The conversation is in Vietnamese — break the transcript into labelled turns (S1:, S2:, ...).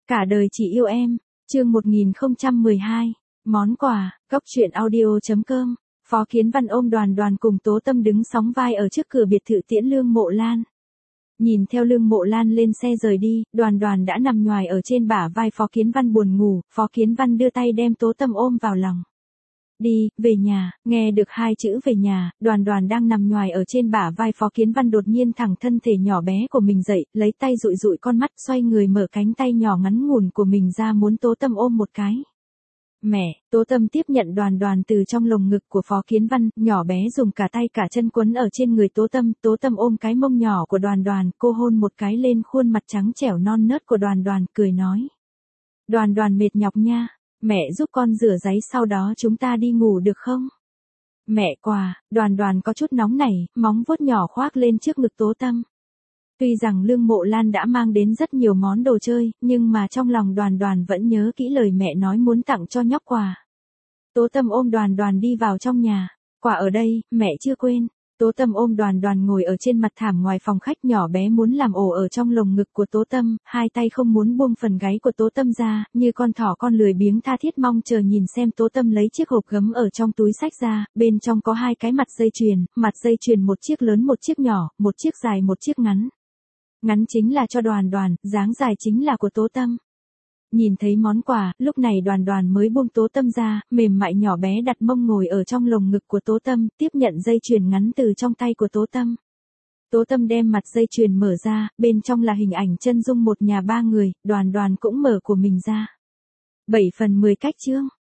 S1: Cả đời chỉ yêu em, chương 1012, món quà, góc truyện audio.com, Phó Kiến Văn ôm Đoàn Đoàn cùng Tố Tâm đứng sóng vai ở trước cửa biệt thự tiễn Lương Mộ Lan. Nhìn theo Lương Mộ Lan lên xe rời đi, Đoàn Đoàn đã nằm nhoài ở trên bả vai Phó Kiến Văn buồn ngủ, Phó Kiến Văn đưa tay đem Tố Tâm ôm vào lòng. Đi, về nhà, nghe được hai chữ về nhà, Đoàn Đoàn đang nằm nhoài ở trên bả vai Phó Kiến Văn đột nhiên thẳng thân thể nhỏ bé của mình dậy, lấy tay dụi dụi con mắt, xoay người mở cánh tay nhỏ ngắn ngủn của mình ra muốn Tố Tâm ôm một cái. Mẹ, Tố Tâm tiếp nhận Đoàn Đoàn từ trong lồng ngực của Phó Kiến Văn, nhỏ bé dùng cả tay cả chân quấn ở trên người Tố Tâm ôm cái mông nhỏ của Đoàn Đoàn, cô hôn một cái lên khuôn mặt trắng trẻo non nớt của Đoàn Đoàn, cười nói. Đoàn Đoàn mệt nhọc nha. Mẹ giúp con rửa giấy sau đó chúng ta đi ngủ được không? Mẹ quà, Đoàn Đoàn có chút nóng nảy, móng vuốt nhỏ khoác lên trước ngực Tố Tâm. Tuy rằng Lương Mộ Lan đã mang đến rất nhiều món đồ chơi, nhưng mà trong lòng Đoàn Đoàn vẫn nhớ kỹ lời mẹ nói muốn tặng cho nhóc quà. Tố Tâm ôm Đoàn Đoàn đi vào trong nhà. Quà ở đây, mẹ chưa quên. Tố Tâm ôm Đoàn Đoàn ngồi ở trên mặt thảm ngoài phòng khách, nhỏ bé muốn làm ổ ở trong lồng ngực của Tố Tâm, hai tay không muốn buông phần gáy của Tố Tâm ra, như con thỏ con lười biếng tha thiết mong chờ nhìn xem Tố Tâm lấy chiếc hộp gấm ở trong túi xách ra, bên trong có hai cái mặt dây chuyền một chiếc lớn một chiếc nhỏ, một chiếc dài một chiếc ngắn. Ngắn chính là cho Đoàn Đoàn, dáng dài chính là của Tố Tâm. Nhìn thấy món quà, lúc này Đoàn Đoàn mới buông Tố Tâm ra, mềm mại nhỏ bé đặt mông ngồi ở trong lồng ngực của Tố Tâm, tiếp nhận dây chuyền ngắn từ trong tay của Tố Tâm. Tố Tâm đem mặt dây chuyền mở ra, bên trong là hình ảnh chân dung một nhà ba người, Đoàn Đoàn cũng mở của mình ra. 7/10 cách chương.